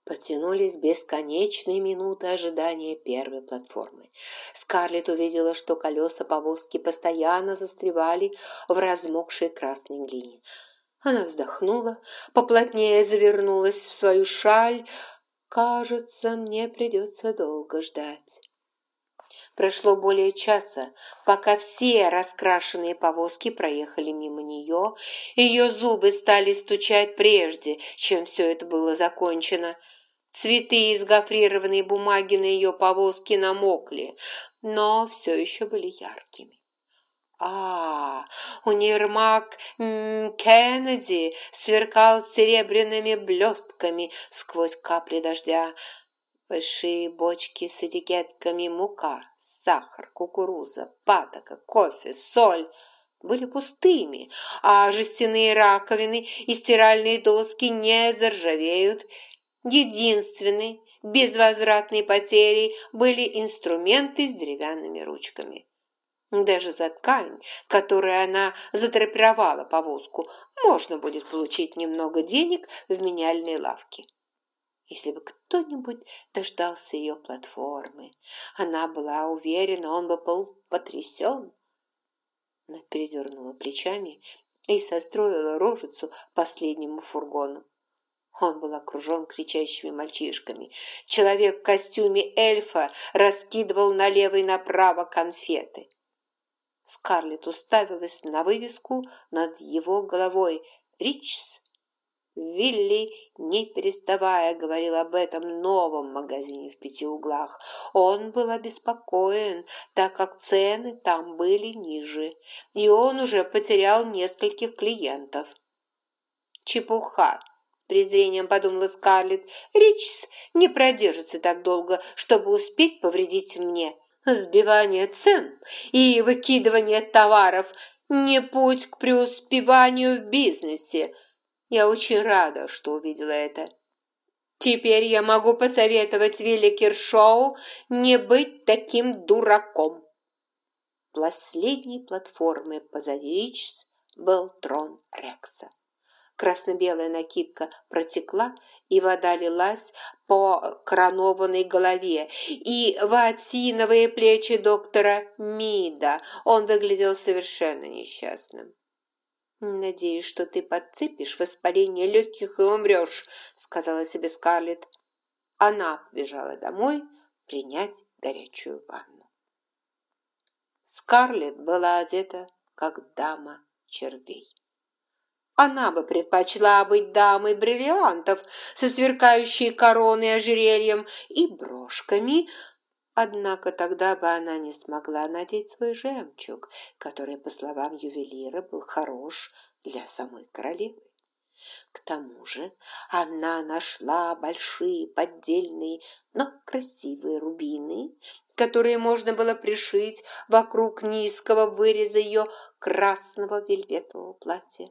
Потянулись бесконечные минуты ожидания первой платформы. Скарлетт увидела, что колеса повозки постоянно застревали в размокшей красной глине. Она вздохнула, поплотнее завернулась в свою шаль. «Кажется, мне придется долго ждать». Прошло более часа, пока все раскрашенные повозки проехали мимо нее. Ее зубы стали стучать прежде, чем все это было закончено. Цветы из гофрированной бумаги на ее повозке намокли, но все еще были яркими. Универмаг Кеннеди сверкал серебряными блестками сквозь капли дождя. Большие бочки с этикетками мука, сахар, кукуруза, патока, кофе, соль были пустыми, а жестяные раковины и стиральные доски не заржавеют. Единственной безвозвратной потерей были инструменты с деревянными ручками. Даже за ткань, которой она задрапировала повозку, можно будет получить немного денег в меняльной лавке. Если бы кто-нибудь дождался ее платформы, она была уверена, он бы был потрясен. Она передернула плечами и состроила рожицу последнему фургону. Он был окружен кричащими мальчишками. Человек в костюме эльфа раскидывал налево и направо конфеты. Скарлетт уставилась на вывеску над его головой «Ричс». Вилли, не переставая, говорил об этом новом магазине в 5 углах. Он был обеспокоен, так как цены там были ниже, и он уже потерял нескольких клиентов. «Чепуха!» — с презрением подумала Скарлетт. «Ричс не продержится так долго, чтобы успеть повредить мне. Сбивание цен и выкидывание товаров – не путь к преуспеванию в бизнесе. Я очень рада, что увидела это. Теперь я могу посоветовать Вилли Киршоу не быть таким дураком». Последней платформой позади Ричс был трон Рекса. Красно-белая накидка протекла, и вода лилась по коронованной голове, и в осиновые плечи доктора Мида. Он выглядел совершенно несчастным. «Надеюсь, что ты подцепишь воспаление легких и умрешь», — сказала себе Скарлетт. Она побежала домой принять горячую ванну. Скарлетт была одета, как дама червей. Она бы предпочла быть дамой бриллиантов со сверкающей короной, ожерельем и брошками, однако тогда бы она не смогла надеть свой жемчуг, который, по словам ювелира, был хорош для самой королевы. К тому же она нашла большие поддельные, но красивые рубины, которые можно было пришить вокруг низкого выреза ее красного вельветового платья.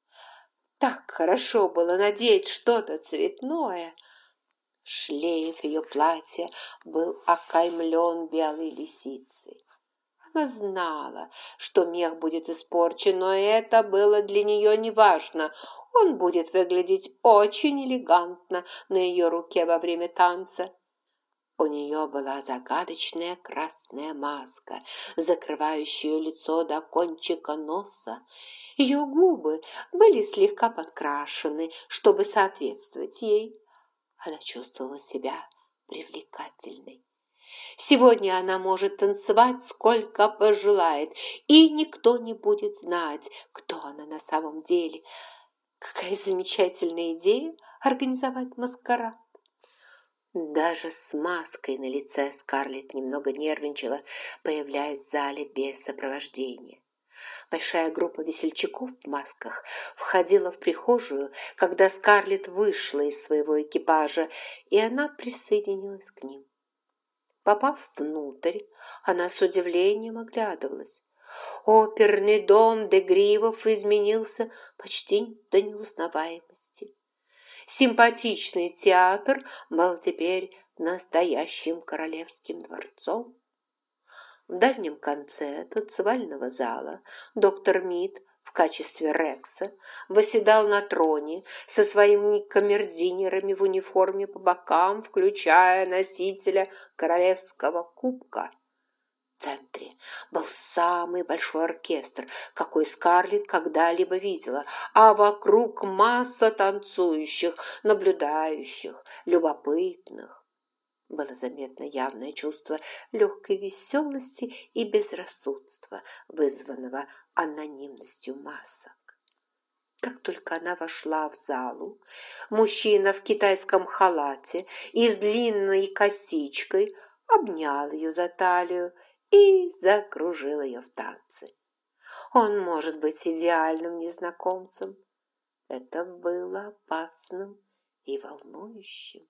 Так хорошо было надеть что-то цветное. Шлейф ее платья был окаймлен белой лисицей. Она знала, что мех будет испорчен, но это было для нее неважно. Он будет выглядеть очень элегантно на ее руке во время танца. У нее была загадочная красная маска, закрывающая лицо до кончика носа. Ее губы были слегка подкрашены, чтобы соответствовать ей. Она чувствовала себя привлекательной. Сегодня она может танцевать сколько пожелает, и никто не будет знать, кто она на самом деле. Какая замечательная идея организовать маскарад. Даже с маской на лице Скарлетт немного нервничала, появляясь в зале без сопровождения. Большая группа весельчаков в масках входила в прихожую, когда Скарлетт вышла из своего экипажа, и она присоединилась к ним. Попав внутрь, она с удивлением оглядывалась. Оперный дом де Гривов изменился почти до неузнаваемости. Симпатичный театр был теперь настоящим королевским дворцом. В дальнем конце танцевального зала доктор Мид в качестве Рекса восседал на троне со своими камердинерами в униформе по бокам, включая носителя королевского кубка. В центре был самый большой оркестр, какой Скарлетт когда-либо видела, а вокруг масса танцующих, наблюдающих, любопытных. Было заметно явное чувство легкой веселости и безрассудства, вызванного анонимностью масок. Как только она вошла в залу, мужчина в китайском халате и с длинной косичкой обнял ее за талию и закружил ее в танце. Он может быть идеальным незнакомцем. Это было опасным и волнующим.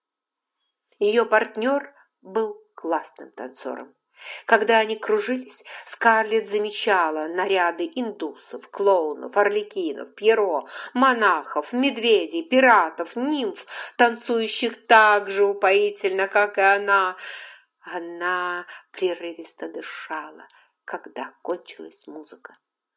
Ее партнер был классным танцором. Когда они кружились, Скарлетт замечала наряды индусов, клоунов, арлекинов, пьеро, монахов, медведей, пиратов, нимф, танцующих так же упоительно, как и она. Она прерывисто дышала, когда кончилась музыка.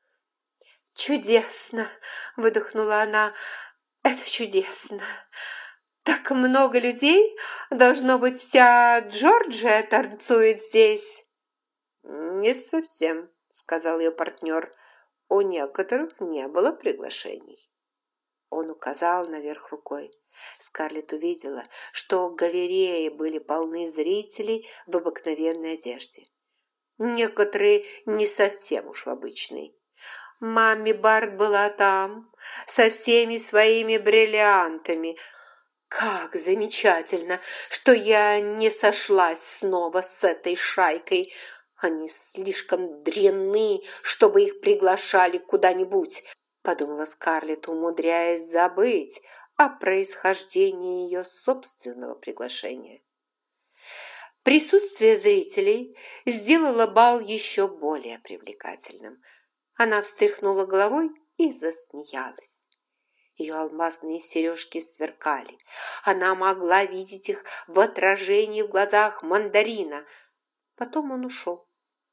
«Чудесно!» — выдохнула она. «Это чудесно! Так много людей! Должно быть, вся Джорджия танцует здесь!» «Не совсем», — сказал ее партнер. «У некоторых не было приглашений». Он указал наверх рукой. Скарлетт увидела, что галереи были полны зрителей в обыкновенной одежде. Некоторые не совсем уж в обычной. Мамми Барт была там, со всеми своими бриллиантами. Как замечательно, что я не сошлась снова с этой шайкой. Они слишком дрянны, чтобы их приглашали куда-нибудь, подумала Скарлетт, умудряясь забыть о происхождении ее собственного приглашения. Присутствие зрителей сделало бал еще более привлекательным. Она встряхнула головой и засмеялась. Ее алмазные сережки сверкали. Она могла видеть их в отражении в глазах мандарина. Потом он ушел.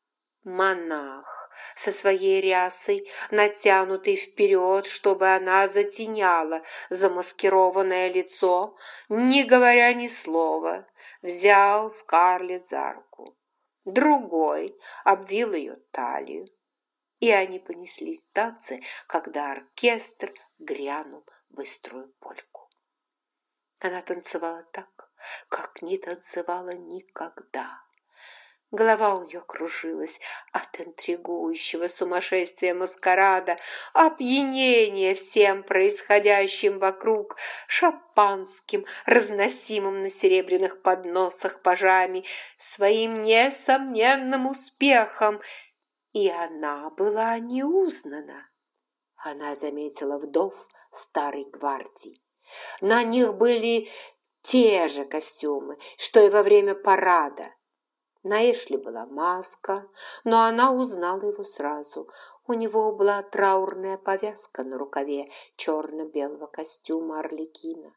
Монах со своей рясой, натянутой вперед, чтобы она затеняла замаскированное лицо, не говоря ни слова, взял Скарлетт за руку. Другой обвил ее талию, и они понеслись в танцы, когда оркестр грянул быструю польку. Она танцевала так, как не танцевала никогда. Голова у нее кружилась от интригующего сумасшествия маскарада, опьянения всем происходящим вокруг, шампанским, разносимым на серебряных подносах пажами, своим несомненным успехом. И она была не узнана. Она заметила вдов старой гвардии. На них были те же костюмы, что и во время парада. На Эшли была маска, но она узнала его сразу. У него была траурная повязка на рукаве черно-белого костюма арлекина.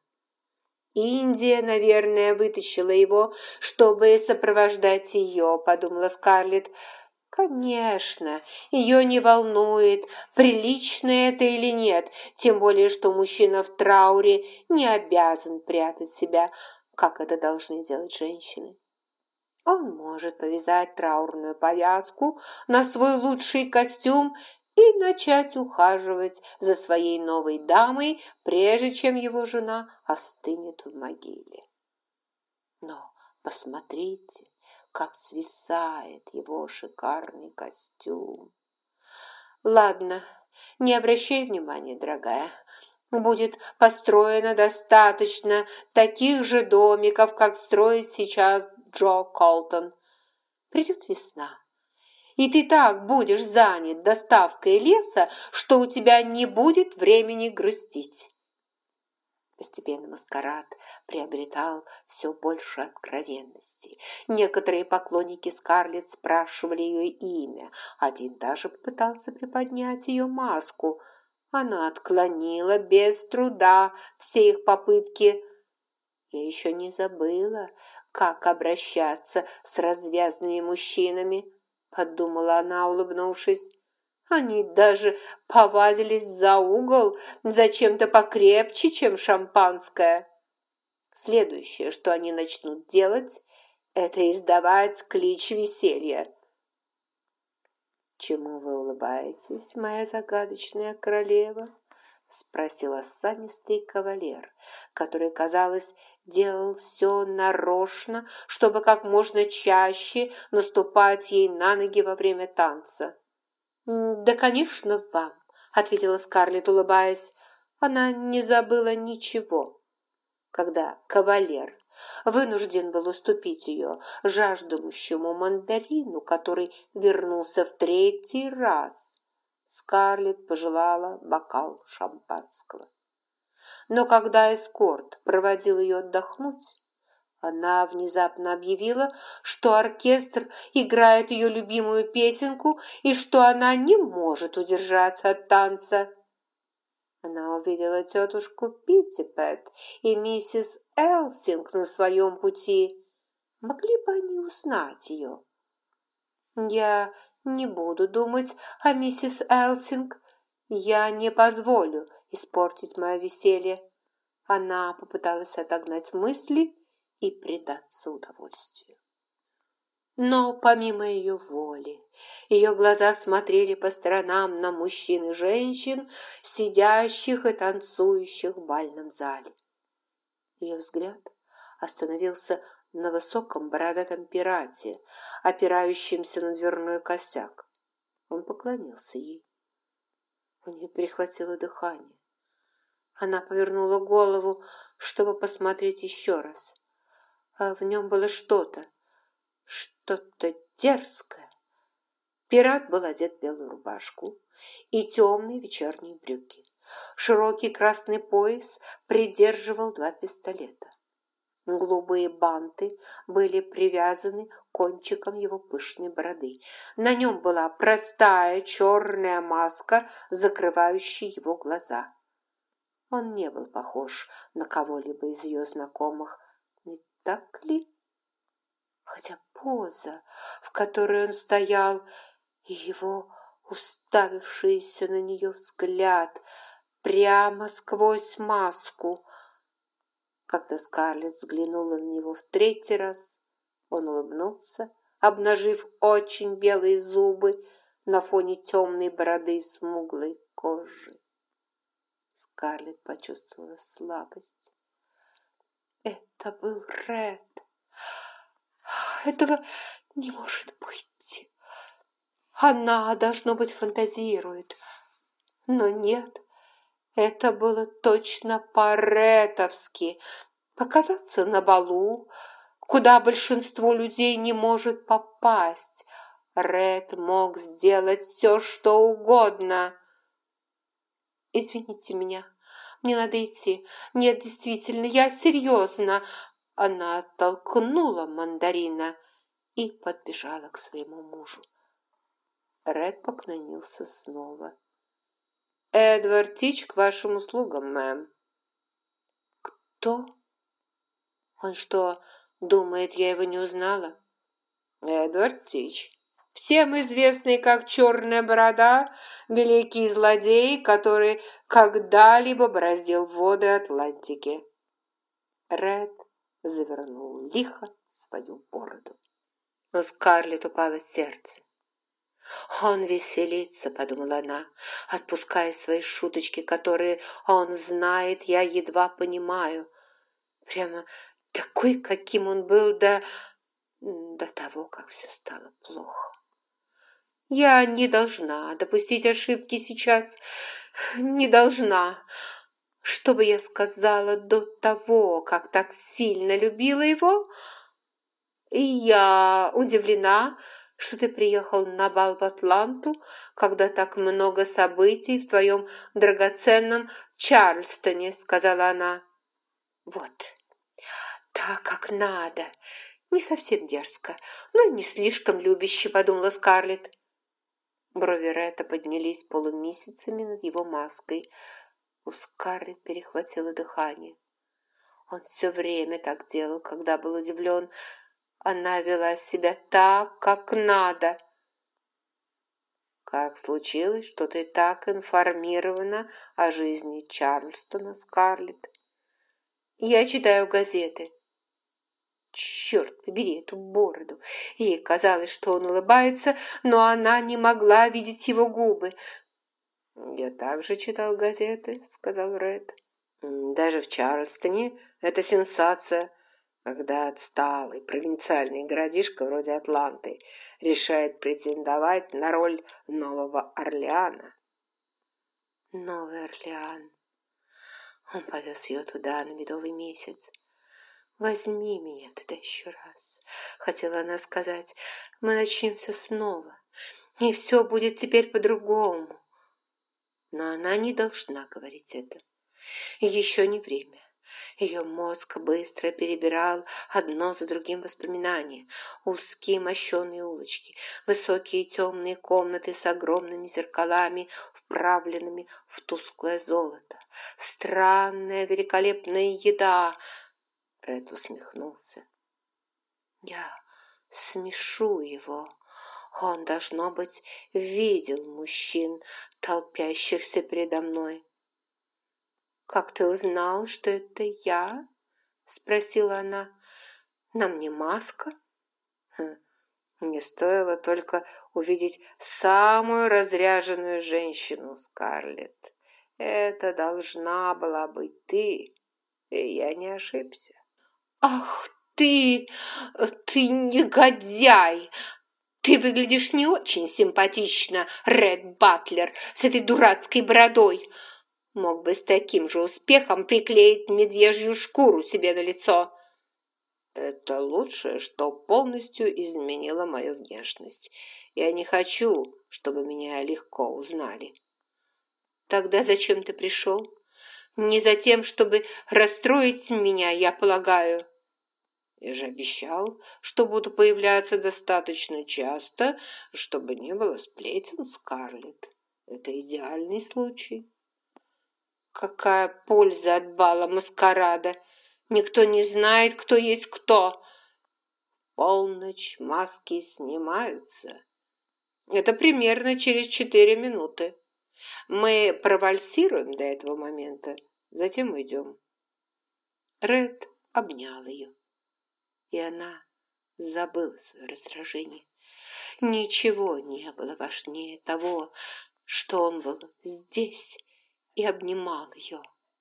Индия, наверное, вытащила его, чтобы сопровождать ее, подумала Скарлетт. Конечно, ее не волнует, прилично это или нет, тем более, что мужчина в трауре не обязан прятать себя, как это должны делать женщины. Он может повязать траурную повязку на свой лучший костюм и начать ухаживать за своей новой дамой, прежде чем его жена остынет в могиле. Но посмотрите, как свисает его шикарный костюм. Ладно, не обращай внимания, дорогая. Будет построено достаточно таких же домиков, как строит сейчас Джо Колтон. Придет весна, и ты так будешь занят доставкой леса, что у тебя не будет времени грустить. Постепенно маскарад приобретал все больше откровенности. Некоторые поклонники Скарлетт спрашивали ее имя. Один даже попытался приподнять ее маску. Она отклонила без труда все их попытки. Я еще не забыла, как обращаться с развязными мужчинами, подумала она, улыбнувшись. Они даже повадились за угол зачем-то покрепче, чем шампанское. Следующее, что они начнут делать, это издавать клич веселья. «Чему вы улыбаетесь, моя загадочная королева?» — спросил осанистый кавалер, который, казалось, делал все нарочно, чтобы как можно чаще наступать ей на ноги во время танца. «Да, конечно, вам», — ответила Скарлетт, улыбаясь. Она не забыла ничего. Когда кавалер вынужден был уступить ее жаждущему мандарину, который вернулся в третий раз, Скарлетт пожелала бокал шампанского. Но когда эскорт проводил ее отдохнуть, она внезапно объявила, что оркестр играет ее любимую песенку и что она не может удержаться от танца. Она увидела тетушку Питтипэт и миссис Элсинг на своем пути. Могли бы они узнать ее? «Я не буду думать о миссис Элсинг. Я не позволю испортить мое веселье». Она попыталась отогнать мысли и предаться удовольствию. Но помимо ее воли, ее глаза смотрели по сторонам на мужчин и женщин, сидящих и танцующих в бальном зале. Ее взгляд остановился на высоком бородатом пирате, опирающемся на дверной косяк. Он поклонился ей. У нее перехватило дыхание. Она повернула голову, чтобы посмотреть еще раз. А в нем было что-то дерзкое. Пират был одет в белую рубашку и темные вечерние брюки. Широкий красный пояс придерживал 2 пистолета. Голубые банты были привязаны кончиком его пышной бороды. На нем была простая черная маска, закрывающая его глаза. Он не был похож на кого-либо из ее знакомых, не так ли? Хотя поза, в которой он стоял, и его уставившийся на нее взгляд прямо сквозь маску. Когда Скарлетт взглянула на него в третий раз, он улыбнулся, обнажив очень белые зубы на фоне темной бороды и смуглой кожи. Скарлетт почувствовала слабость. Это был Ред. Этого не может быть. Она, должно быть, фантазирует. Но нет, это было точно по-ретовски. Показаться на балу, куда большинство людей не может попасть. Ред мог сделать все, что угодно. «Извините меня, мне надо идти. Нет, действительно, я серьезно». Она оттолкнула мандарина и подбежала к своему мужу. Ред поклонился снова. «Эдвард Тич к вашим услугам, мэм». «Кто? Он что, думает, я его не узнала?» «Эдвард Тич, всем известный как Черная Борода, великий злодей, который когда-либо бороздил воды Атлантики». Ред завернул лихо свою бороду. У Скарлетт упало сердце. «Он веселится», — подумала она, отпуская свои шуточки, которые он знает, я едва понимаю. Прямо такой, каким он был до того, как все стало плохо. Я не должна допустить ошибки сейчас, не должна. Что бы я сказала до того, как так сильно любила его? И я удивлена, что ты приехал на бал в Атланту, когда так много событий в твоем драгоценном Чарльстоне, сказала она. Вот, так как надо. Не совсем дерзко, но не слишком любяще, подумала Скарлетт. Брови Ретта поднялись полумесяцами над его маской. У Скарлетт перехватило дыхание. Он все время так делал, когда был удивлен. Она вела себя так, как надо. Как случилось, что ты так информирована о жизни Чарльстона, Скарлетт? Я читаю газеты. Черт побери эту бороду! Ей казалось, что он улыбается, но она не могла видеть его губы. «Я также читал газеты», — сказал Ред. «Даже в Чарльстоне это сенсация, когда отсталый провинциальный городишко вроде Атланты решает претендовать на роль Нового Орлеана». Новый Орлеан. Он повез ее туда на медовый месяц. «Возьми меня туда еще раз», — хотела она сказать. «Мы начнем все снова, и все будет теперь по-другому». Но она не должна говорить это. Еще не время. Ее мозг быстро перебирал одно за другим воспоминания. Узкие мощеные улочки, высокие темные комнаты с огромными зеркалами, вправленными в тусклое золото. Странная великолепная еда. Ред усмехнулся. Я смешу его. Он, должно быть, видел мужчин, толпящихся передо мной. «Как ты узнал, что это я?» — спросила она. «На мне маска?» «Не стоило только увидеть самую разряженную женщину, Скарлетт. Это должна была быть ты, и я не ошибся». «Ах ты негодяй! Ты выглядишь не очень симпатично, Ред Батлер, с этой дурацкой бородой. Мог бы с таким же успехом приклеить медвежью шкуру себе на лицо». «Это лучшее, что полностью изменило мою внешность. Я не хочу, чтобы меня легко узнали». «Тогда зачем ты пришел? Не за тем, чтобы расстроить меня, я полагаю». «Я же обещал, что буду появляться достаточно часто, чтобы не было сплетен, Скарлетт. Это идеальный случай». «Какая польза от бала маскарада? Никто не знает, кто есть кто». «В полночь маски снимаются. Это примерно через 4 минуты. Мы провальсируем до этого момента, затем уйдем». Ред обнял ее, и она забыла свое раздражение. Ничего не было важнее того, что он был здесь и обнимал ее.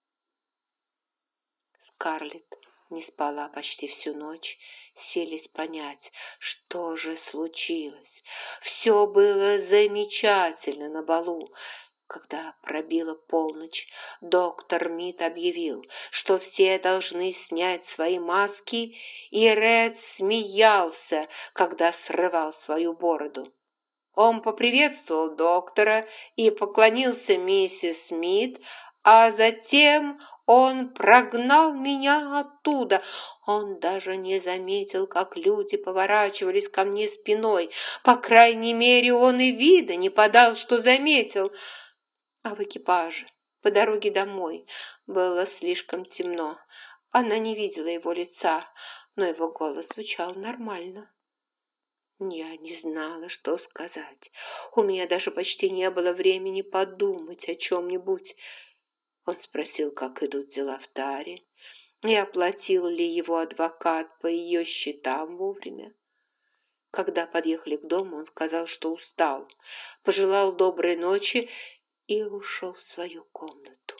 Скарлетт не спала почти всю ночь, селись понять, что же случилось. Все было замечательно на балу. Когда пробила полночь, доктор Мид объявил, что все должны снять свои маски, и Ред смеялся, когда срывал свою бороду. Он поприветствовал доктора и поклонился миссис Мид, а затем он прогнал меня оттуда. Он даже не заметил, как люди поворачивались ко мне спиной. По крайней мере, он и вида не подал, что заметил. А в экипаже, по дороге домой, было слишком темно. Она не видела его лица, но его голос звучал нормально. Я не знала, что сказать. У меня даже почти не было времени подумать о чем-нибудь. Он спросил, как идут дела в таре, и оплатил ли его адвокат по ее счетам вовремя. Когда подъехали к дому, он сказал, что устал, пожелал доброй ночи и ушел в свою комнату.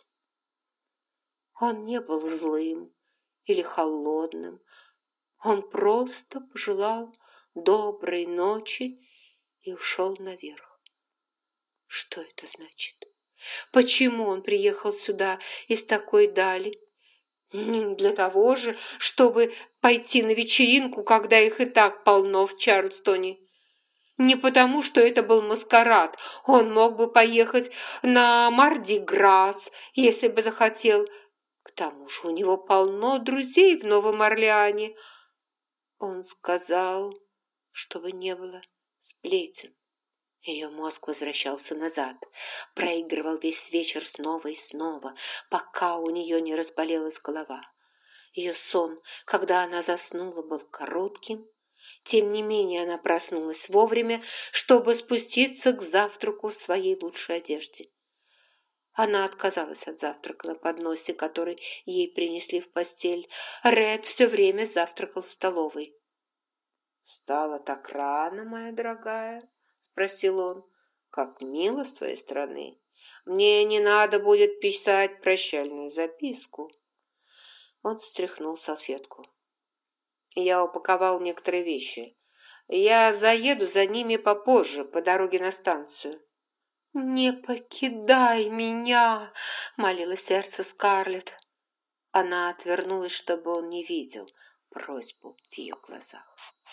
Он не был злым или холодным, он просто пожелал доброй ночи и ушел наверх. Что это значит? Почему он приехал сюда из такой дали? Не для того же, чтобы пойти на вечеринку, когда их и так полно в Чарльстоне. Не потому, что это был маскарад. Он мог бы поехать на Марди-Грас, если бы захотел. К тому же у него полно друзей в Новом Орлеане. Он сказал, чтобы не было сплетен. Ее мозг возвращался назад, проигрывал весь вечер снова и снова, пока у нее не разболелась голова. Ее сон, когда она заснула, был коротким, Тем не менее она проснулась вовремя, чтобы спуститься к завтраку в своей лучшей одежде. Она отказалась от завтрака на подносе, который ей принесли в постель. Ред все время завтракал в столовой. «Встала так рано, моя дорогая?» — спросил он. «Как мило с твоей стороны. Мне не надо будет писать прощальную записку». Он стряхнул салфетку. «Я упаковал некоторые вещи. Я заеду за ними попозже, по дороге на станцию». «Не покидай меня!» — молило сердце Скарлетт. Она отвернулась, чтобы он не видел просьбу в ее глазах.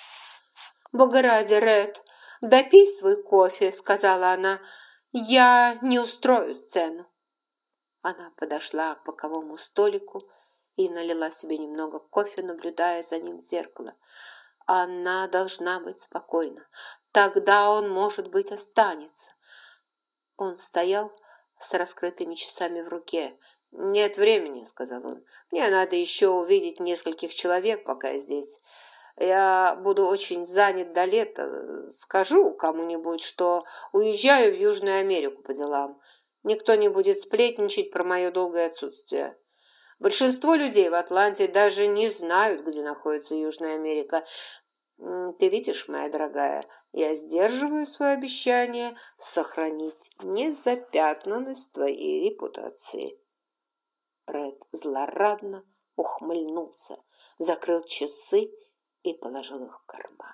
«Бога ради, Ред, допей свой кофе», — сказала она. «Я не устрою сцену». Она подошла к боковому столику и налила себе немного кофе, наблюдая за ним в зеркало. Она должна быть спокойна. Тогда он, может быть, останется. Он стоял с раскрытыми часами в руке. «Нет времени», — сказал он. «Мне надо еще увидеть нескольких человек, пока я здесь. Я буду очень занят до лета. Скажу кому-нибудь, что уезжаю в Южную Америку по делам. Никто не будет сплетничать про мое долгое отсутствие. Большинство людей в Атланте даже не знают, где находится Южная Америка. Ты видишь, моя дорогая, я сдерживаю свое обещание сохранить незапятнанность твоей репутации». Ред злорадно ухмыльнулся, закрыл часы и положил их в карман.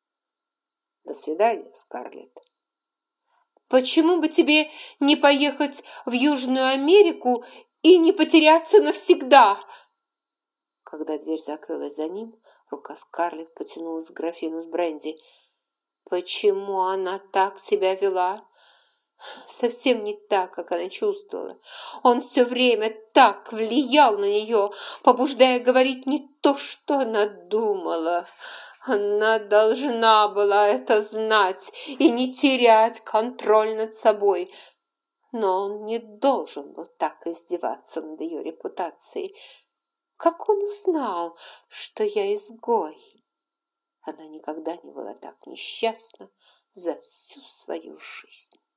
«До свидания, Скарлетт». «Почему бы тебе не поехать в Южную Америку и не потеряться навсегда?» Когда дверь закрылась за ним, рука Скарлетт потянулась к графину с бренди. Почему она так себя вела? Совсем не так, как она чувствовала. Он все время так влиял на нее, побуждая говорить не то, что она думала. Она должна была это знать и не терять контроль над собой. Но он не должен был так издеваться над ее репутацией. Как он узнал, что я изгой? Она никогда не была так несчастна за всю свою жизнь.